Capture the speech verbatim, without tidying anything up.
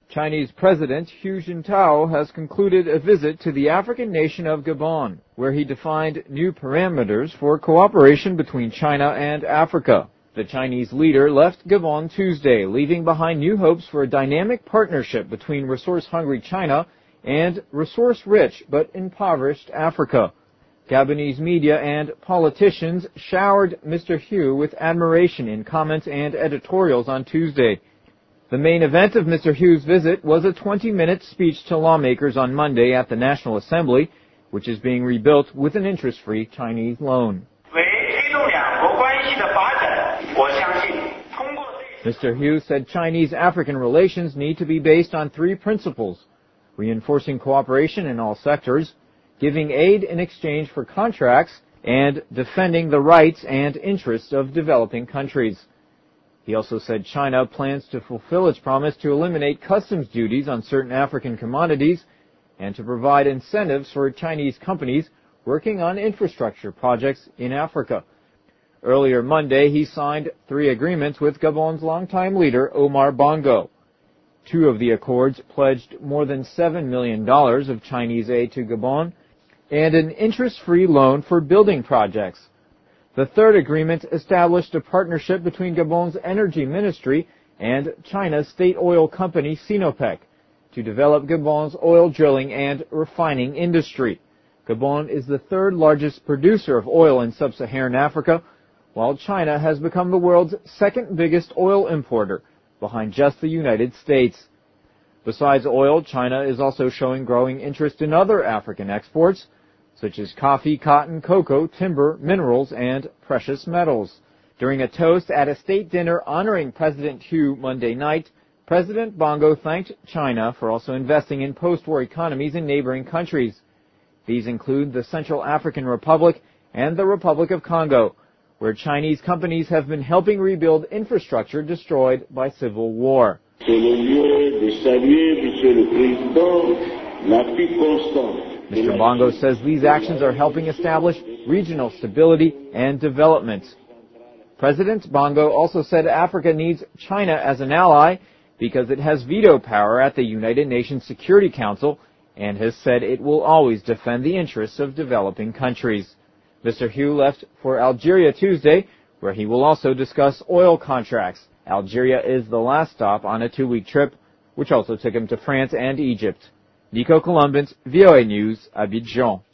Chinese President Hu Jintao has concluded a visit to the African nation of Gabon, where he defined new parameters for cooperation between China and Africa. The Chinese leader left Gabon Tuesday, leaving behind new hopes for a dynamic partnership between resource-hungry China and resource-rich but impoverished Africa. Gabonese media and politicians showered Mister Hu with admiration in comments and editorials on Tuesday. The main event of Mister Hu's visit was a twenty-minute speech to lawmakers on Monday at the National Assembly, which is being rebuilt with an interest-free Chinese loan. Mister Hu said Chinese-African relations need to be based on three principles: reinforcing cooperation in all sectors, giving aid in exchange for contracts, and defending the rights and interests of developing countries. He also said China plans to fulfill its promise to eliminate customs duties on certain African commodities and to provide incentives for Chinese companies working on infrastructure projects in Africa. Earlier Monday, he signed three agreements with Gabon's longtime leader, Omar Bongo. Two of the accords pledged more than seven million dollars of Chinese aid to Gabon and an interest-free loan for building projects. The third agreement established a partnership between Gabon's energy ministry and China's state oil company Sinopec to develop Gabon's oil drilling and refining industry. Gabon is the third largest producer of oil in sub-Saharan Africa, while China has become the world's second biggest oil importer, behind just the United States. Besides oil, China is also showing growing interest in other African exports, such as coffee, cotton, cocoa, timber, minerals, and precious metals. During a toast at a state dinner honoring President Hu Monday night, President Bongo thanked China for also investing in post-war economies in neighboring countries. These include the Central African Republic and the Republic of Congo, where Chinese companies have been helping rebuild infrastructure destroyed by civil war. Mister Bongo says these actions are helping establish regional stability and development. President Bongo also said Africa needs China as an ally because it has veto power at the United Nations Security Council and has said it will always defend the interests of developing countries. Mister Hu left for Algeria Tuesday, where he will also discuss oil contracts. Algeria is the last stop on a two-week trip, which also took him to France and Egypt. Nico Columbus, V O A News, Abidjan.